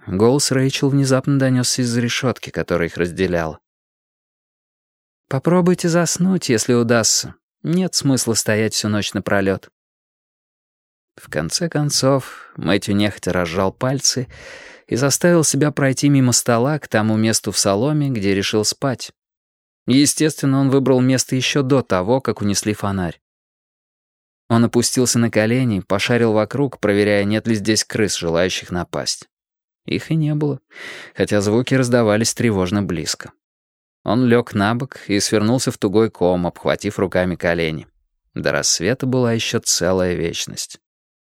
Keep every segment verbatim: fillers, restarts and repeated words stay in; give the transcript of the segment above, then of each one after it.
Голос Рэйчел внезапно донесся из-за решетки, которая их разделяла. «Попробуйте заснуть, если удастся. Нет смысла стоять всю ночь напролёт». В конце концов, Мэтью нехотя разжал пальцы и заставил себя пройти мимо стола к тому месту в соломе, где решил спать. Естественно, он выбрал место еще до того, как унесли фонарь. Он опустился на колени, пошарил вокруг, проверяя, нет ли здесь крыс, желающих напасть. Их и не было, хотя звуки раздавались тревожно близко. Он лег на бок и свернулся в тугой ком, обхватив руками колени. До рассвета была еще целая вечность.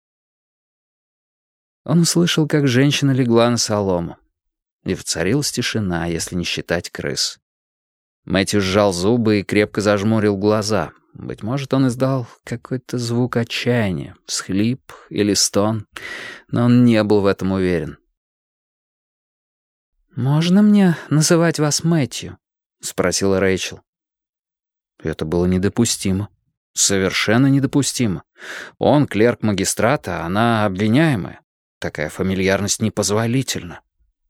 Он услышал, как женщина легла на солому. И воцарилась тишина, если не считать крыс. Мэтью сжал зубы и крепко зажмурил глаза. Быть может, он издал какой-то звук отчаяния, всхлип или стон, но он не был в этом уверен. «Можно мне называть вас Мэтью?» — спросила Рэйчел. Это было недопустимо. Совершенно недопустимо. Он клерк магистрата, а она обвиняемая. Такая фамильярность непозволительна.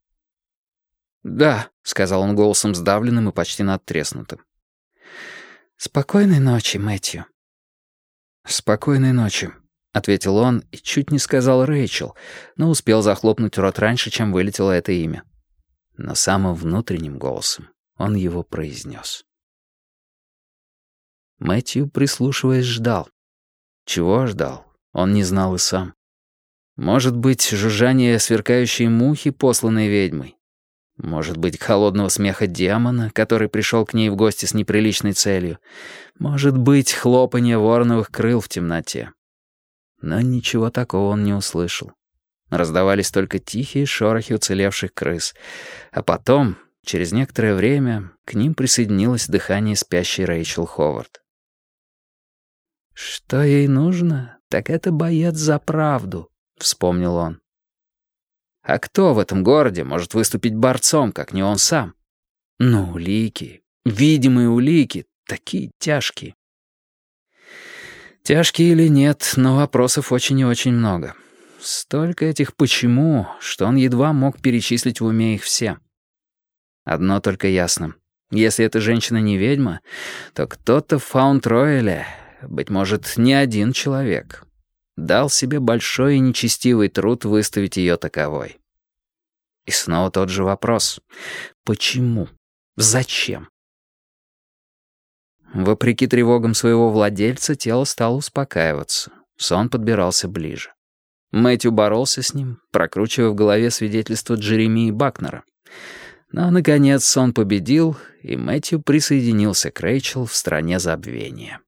«Да», — сказал он голосом сдавленным и почти надтреснутым. «Спокойной ночи, Мэтью». «Спокойной ночи», — ответил он и чуть не сказал Рэйчел, но успел захлопнуть рот раньше, чем вылетело это имя. Но самым внутренним голосом он его произнес. Мэтью, прислушиваясь, ждал. Чего ждал, он не знал и сам. Может быть, жужжание сверкающей мухи, посланной ведьмой. Может быть, холодного смеха демона, который пришел к ней в гости с неприличной целью. Может быть, хлопанье вороновых крыл в темноте. Но ничего такого он не услышал. Раздавались только тихие шорохи уцелевших крыс. А потом, через некоторое время, к ним присоединилось дыхание спящей Рэйчел Ховард. «Что ей нужно, так это боец за правду», — вспомнил он. А кто в этом городе может выступить борцом, как не он сам? Ну, улики, видимые улики, такие тяжкие. Тяжкие или нет, но вопросов очень и очень много. Столько этих «почему», что он едва мог перечислить в уме их все. Одно только ясно. Если эта женщина не ведьма, то кто-то в Фаунд-Рояле, быть может, не один человек, дал себе большой и нечестивый труд выставить ее таковой. И снова тот же вопрос. Почему? Зачем? Вопреки тревогам своего владельца, тело стало успокаиваться. Сон подбирался ближе. Мэтью боролся с ним, прокручивая в голове свидетельство Джеремии Бакнера. Но, наконец, сон победил, и Мэтью присоединился к Рэйчел в стране забвения.